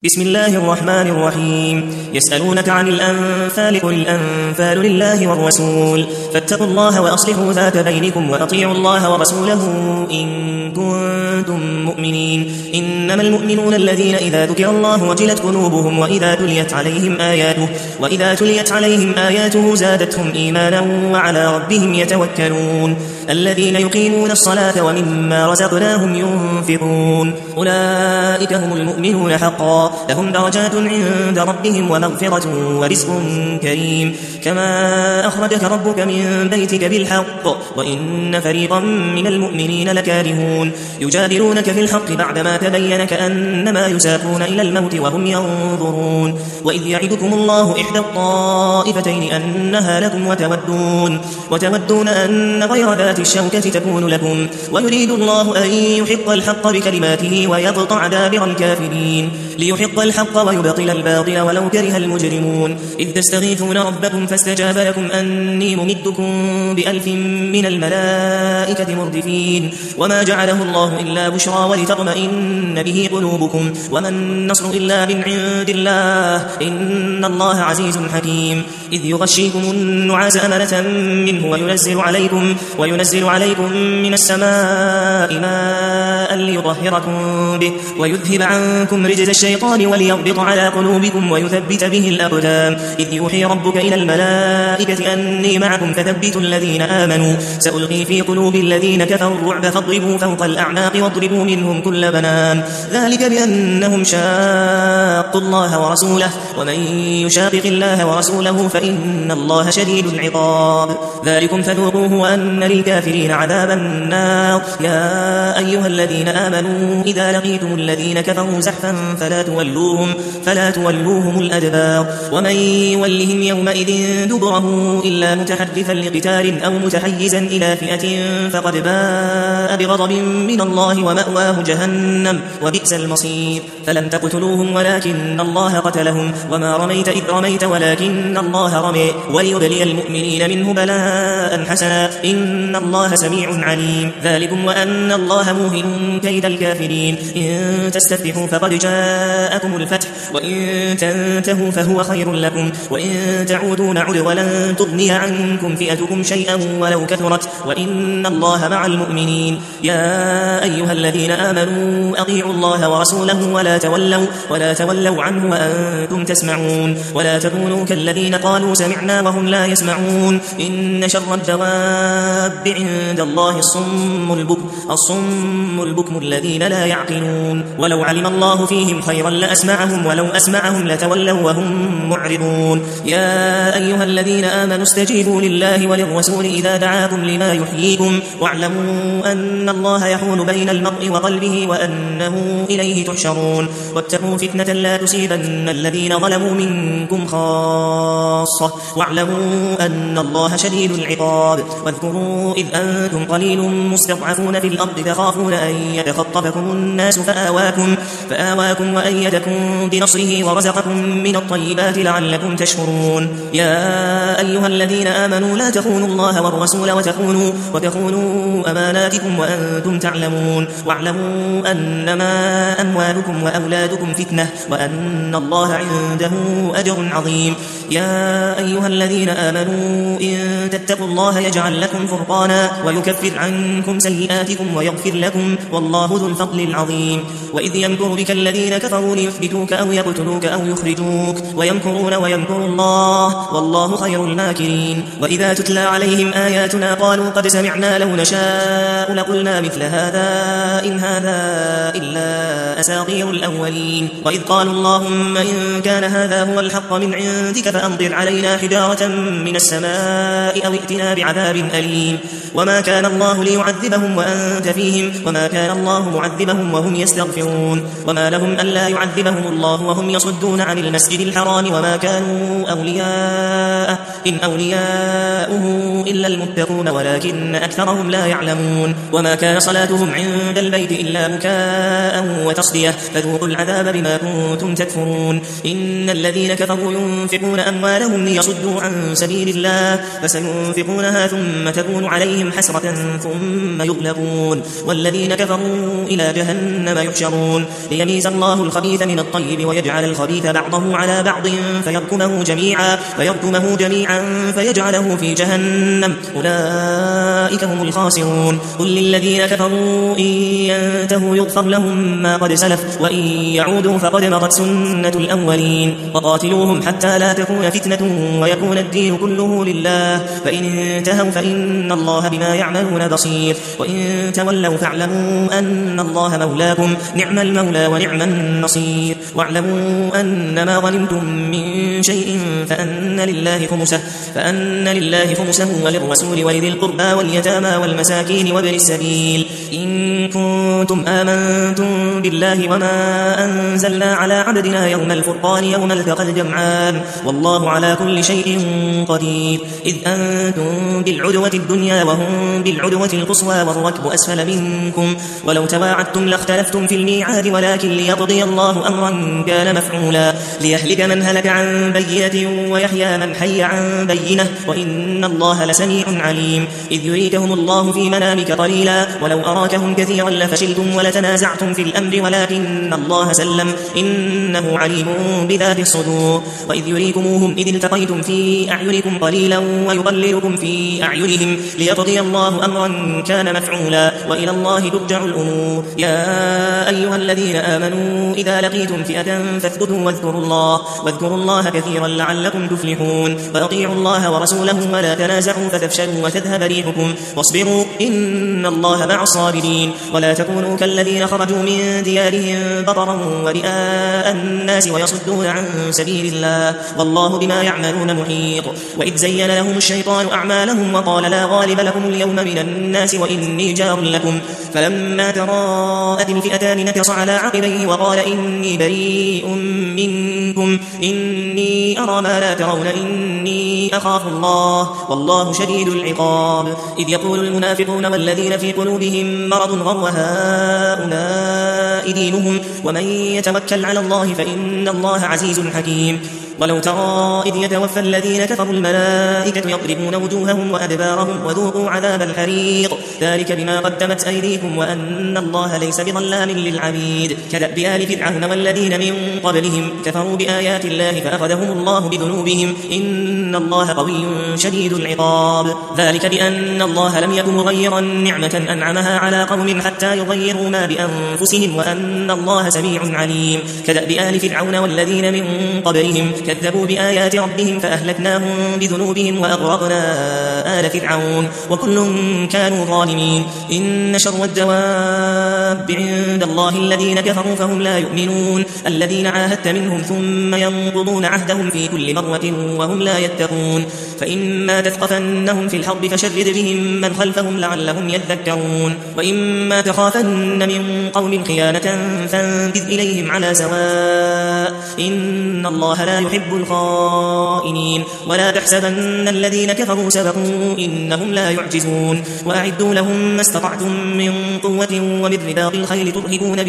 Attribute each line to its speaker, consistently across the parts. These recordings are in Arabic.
Speaker 1: بسم الله الرحمن الرحيم. يسألونك عن الأنفال قل الأنفال لله والرسول فاتقوا الله وأصلحوا ذات بينكم وأطيعوا الله ورسوله إن كنتم مؤمنين. إنما المؤمنون الذين إذا ذكر الله وجلت قلوبهم وإذا تليت عليهم آياته زادتهم إيمانا وعلى ربهم يتوكلون. الذين يقيمون الصلاة ومما رزقناهم ينفقون أولئك هم المؤمنون حقا لهم درجات عند ربهم ومغفرة ورزق كريم. كما أخرجك ربك من بيتك بالحق وإن فريقا من المؤمنين لكارهون. يجادلونك في الحق بعدما تبين كأنما يساقون إلى الموت وهم ينظرون. وإذ يعدكم الله إحدى الطائفتين أنها لكم وتودون أن غير ذات الشوكة تكون لكم ويريد الله أن يحق الحق بكلماته ويقطع دابر الكافرين ليحق الحق ويبطل الباطل ولو كره المجرمون. إذ تستغيثون ربكم فاستجاب لكم أني ممدكم ب1000 من الملائكة مردفين وما جعله الله إلا بشرى ولتطمئن به قلوبكم وما النصر إلا من عند الله إن الله عزيز حكيم. إذ يغشيكم النعاس أمنة منه وينزل عليكم من السماء ماء ليطهركم به ويذهب عنكم رجز الشيطان وليربط على قلوبكم ويثبت به الأقدام. إذ يوحي ربك إلى الملائكة أني معكم فثبتوا الذين آمنوا سألقي في قلوب الذين كفروا الرعب فاضربوا فوق الأعناق واضربوا منهم كل بنان ذلك بأنهم شاقوا الله ورسوله ومن يشاقق الله ورسوله فإن الله شديد العقاب. ذلكم فذوقوه وأن للكافرين عذاب النار. يا أيها الذين آمنوا إذا لقيتم الذين كفروا زحفا فلا تولوهم الأدبار ومن يولهم يومئذ دبره إلا متحرفا لقتال أو متحيزا إلى فئة فقد باء بغضب من الله ومأواه جهنم وبئس المصير. فلم تقتلوهم ولكن الله قتلهم وما رميت إذ رميت ولكن الله رمي وليبلي المؤمنين منه بلاء حسنا إن الله سميع عليم. ذلكم وأن الله موهن كيد الكافرين. إن تستفتحوا فقد جاءكم الفتح وإن تنتهوا فهو خير لكم وإن تعودوا نعد ولن تغني عنكم فئتكم شيئا ولو كثرت وإن الله مع المؤمنين. يا أيها الذين آمنوا أطيعوا الله ورسوله ولا تولوا عنه وأنتم تسمعون ولا تكونوا كالذين قالوا سمعنا وهم لا يسمعون. إن شر الدواب عند الله الصم البكم الذين لا يعقلون. ولو علم الله فيهم خيرا لأسمعهم ولو أسمعهم لتولوا وهم معرضون. يا أيها الذين آمنوا استجيبوا لله وللرسول إذا دعاكم لما يحييكم واعلموا أن الله يحول بين المرء وقلبه وأنه إليه تحشرون. واتقوا فتنة لا تصيبن الذين ظلموا منكم خاصة واعلموا أن الله شديد العقاب. واذكروا إذ أنتم قليل مستضعفون في الأرض تخافون أن يتخطفكم الناس فآواكم وأيدكم بنصره ورزقكم من الطيبات لعلكم تشكرون. يا أيها الذين آمنوا لا تخونوا الله والرسول وتخونوا أماناتكم وأنتم تعلمون واعلموا أنما أموالكم وأولادكم فتنة وأن الله عنده أجر عظيم. يا أيها الذين آمنوا إن تتقوا الله يجعل لكم فرقانا ويكفر عنكم سيئاتكم ويغفر لكم والله ذو الفضل العظيم. وإذ يمكر بك الذين كفروا ليثبتوك أو يقتلوك أو يخرجوك ويمكرون ويمكر الله والله خير الماكرين. وإذا تتلى عليهم آياتنا قالوا قد سمعنا لو نشاء لقلنا مثل هذا إن هذا إلا أساطير الأولين. وإذ قالوا اللهم إن كان هذا هو الحق من عندك فأمطر علينا حجارة من السماء أو ائتنا بعذاب أليم. وما كان الله ليعذبهم وأنت فيهم وما كان الله معذبهم وهم يستغفرون. وما لهم ألا يعذبهم الله وهم يصدون عن المسجد الحرام وما كانوا أولياءه إن أولياؤه إلا المتقون ولكن أكثرهم لا يعلمون. وما كان صلاتهم عند البيت إلا بكاء وتصدية فذوقوا العذاب بما كنتم تكفرون. إن الذين كفروا ينفقون أموالهم ليصدوا عن سبيل الله فسينفقونها ثم تكون عليهم عليهم حسرة ثم يغلبون والذين كفروا إلى جهنم يحشرون ليميز الله الخبيث من الطيب ويجعل الخبيث بعضه على بعض فيركمه جميعا فيجعله في جهنم أولئك هم الخاسرون قل للذين كفروا إن ينتهوا يغفر لهم ما قد سلف وإن يعودوا فقد مضت سنة الأولين وقاتلوهم حتى لا تكون فتنة ويكون الدين كله لله فإن انتهوا فإن الله بما يعملون بصير وإن تولوا فاعلموا أن الله مولاكم نعم المولى ونعم النصير واعلموا أن ما غنمتم من شيء فأن لله خمسه وللرسول ولذي القربى واليتامى والمساكين وابن السبيل إن كنتم آمنتم بالله وما أنزلنا على عبدنا يوم الفرقان يوم التقى الجمعان والله على كل شيء قدير إذ أنتم بالعدوة الدنيا وهم بالعدوة القصوى والركب أسفل منكم ولو تواعدتم لاختلفتم في الميعاد ولكن ليقضي الله أمرا كان مفعولا ليهلك من هلك عن بينة ويحيى من حي عن بينة وإن الله لسميع عليم إذ يريكهم الله في منامك قليلا ولو أراكهم كثيرا لفشلتم ولتنازعتم في الأمر ولكن الله سلم إنه عليم بذات الصدور وإذ يريكموهم إذ التقيتم في أعينكم قليلا ويقللكم في أعينهم ليقضي الله أمرا كان مفعولا وإلى الله ترجع الأمور يا أيها الذين آمنوا إذا لقيتم فئة فاثبتوا واذكروا الله كثيرا لعلكم تفلحون وأطيعوا الله ورسوله ولا تنازعوا فتفشلوا وتذهب ريحكم واصبروا إن الله مع الصابرين ولا تكونوا كالذين خرجوا من ديارهم بطرا ورئاء الناس ويصدون عن سبيل الله والله بما يعملون محيط وإذ زين لهم الشيطان أعمالهم وقال لا غالب لكم اليوم من الناس وإني جار لكم فلما تراءت الفئتان نكص على عقبيه وقال إني بريء منكم إني أرى ما لا ترون إني أخاف الله والله شديد العقاب إذ يقول المنافقون والذين في قلوبهم مرض غر هؤلاء دينهم ومن يتوكل على الله فإن الله عزيز حكيم ولو ترى إذ يتوفى الذين كفروا الملائكة يضربون وجوههم وأدبارهم وذوقوا عذاب الحريق ذلك بما قدمت أيديكم وأن الله ليس بظلام للعبيد كدأب آل فرعون والذين من قبلهم كفروا بآيات الله فأخذهم الله بذنوبهم إن الله قوي شديد العقاب ذلك بأن الله لم يكن مغيرا نعمة أنعمها على قوم حتى يغيروا ما بأنفسهم وأن الله سميع عليم كدأب آل فرعون والذين من قبلهم كذبوا بآيات ربهم فأهلكناهم بذنوبهم وأغرقنا آل فرعون وكل كانوا ظالمين إن شر الدواب عند الله الذين كفروا فهم لا يؤمنون الذين عاهدت منهم ثم ينقضون عهدهم في كل مرة وهم لا يتقون فإما تثقفنهم في الحرب فشرد بهم من خلفهم لعلهم يذكرون وإما تخافن من قوم خيانة فانبذ إليهم على سواء إن الله لا يحب الخائنين ولا تحسبن الذين كفروا سبقوا إنهم لا يعجزون وأعدوا لهم ما استطعتم من قوة ومن رباط الخيل ترهبون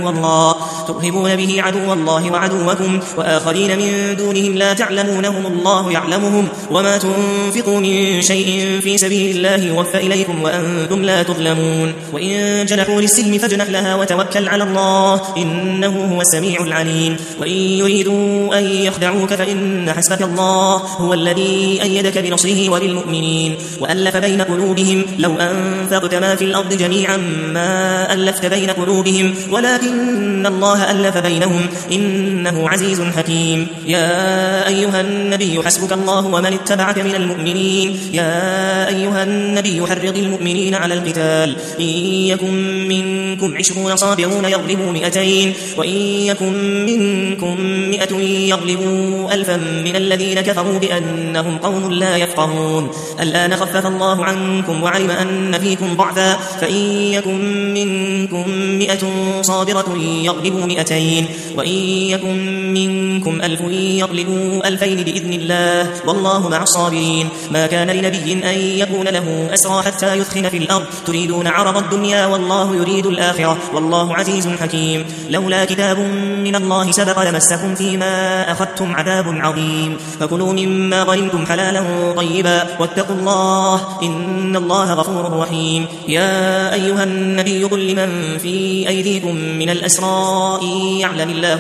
Speaker 1: به عدو الله وعدوكم وآخرين من دونهم لا تعلمونهم الله يعلمهم وما تنفقوا من شيء في سبيل الله يوفى إليكم وأنتم لا تظلمون وإن جنحوا للسلم فاجنح لها وتوكل على الله إنه هو السميع العليم وإن يريدوا أن يخدعوك فإن حسبك الله هو الذي أيدك بنصره وللمؤمنين وألف بين قلوبهم لو أنفقت ما في الأرض جميعا ما ألفت بين قلوبهم ولكن الله ألف بينهم إنه عزيز حكيم يا أيها النبي حسبك الله ومن اتبعك من المؤمنين يا أيها النبي حرض المؤمنين على القتال إن يكن منكم 20 صابرون يغلبوا 200 وإن يكن منكم 100 يغلبوا 1000 من الذين كفروا بأنهم قوم لا يفقهون الآن خفف الله عنكم وعلم أن فيكم ضعفا فإن يكن منكم 100 صابرة يغلبوا 200 وإن يكن منكم 1000 يغلبوا 2000 بإذن الله والله مع الصابرين ما كان لنبي أن يكون له أسرى حتى يثخن في الأرض تريدون عرض الدنيا والله يريد الآخرة والله عزيز حكيم لولا كتاب من الله سبق لمسكم فيما أخذتم لهم عذاب عظيم. فكلوا مما غنمتم حلالا طيبا واتقوا الله إن الله غفور رحيم. يا أيها النبي قل لمن في أيديكم من الأسرى إن يعلم الله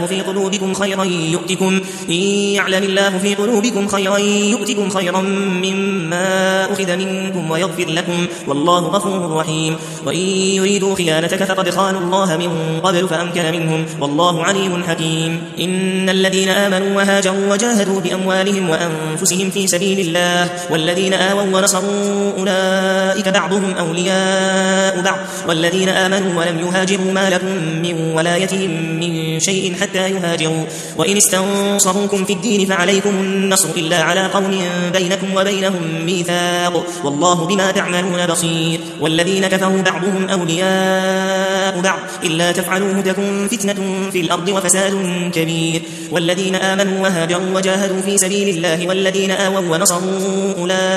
Speaker 1: في قلوبكم خيرا يؤتكم خيرا مما أخذ منكم ويغفر لكم والله غفور رحيم. وإن يريدوا خيانتك فقد خانوا الله من قبل فأمكن منهم والله عليم حكيم. إن الذين آمنوا وهاجروا وجاهدوا بأموالهم وأنفسهم في سبيل الله والذين آووا ونصروا أولئك بعضهم أولياء بعض والذين آمنوا ولم يهاجروا ما لكم من ولايتهم من شيء حتى يهاجروا وإن استنصروكم في الدين فعليكم النصر إلا على قوم بينكم وبينهم ميثاق والله بما تعملون بصير. والذين كفروا بعضهم أولياء بعض إلا تفعلوه تكن فتنة في الأرض وفساد كبير. والذين آمنوا وهاجروا وجاهدوا في سبيل الله والذين آووا ونصروا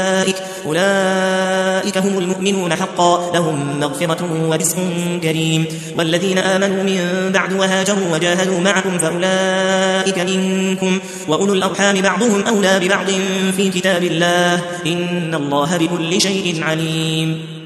Speaker 1: أولئك هم المؤمنون حقا لهم مغفرة ورزق كريم. والذين آمنوا من بعد وهاجروا وجاهدوا معكم فأولئك منكم وأولو الأرحام بعضهم أولى ببعض في كتاب الله إن الله بكل شيء عليم.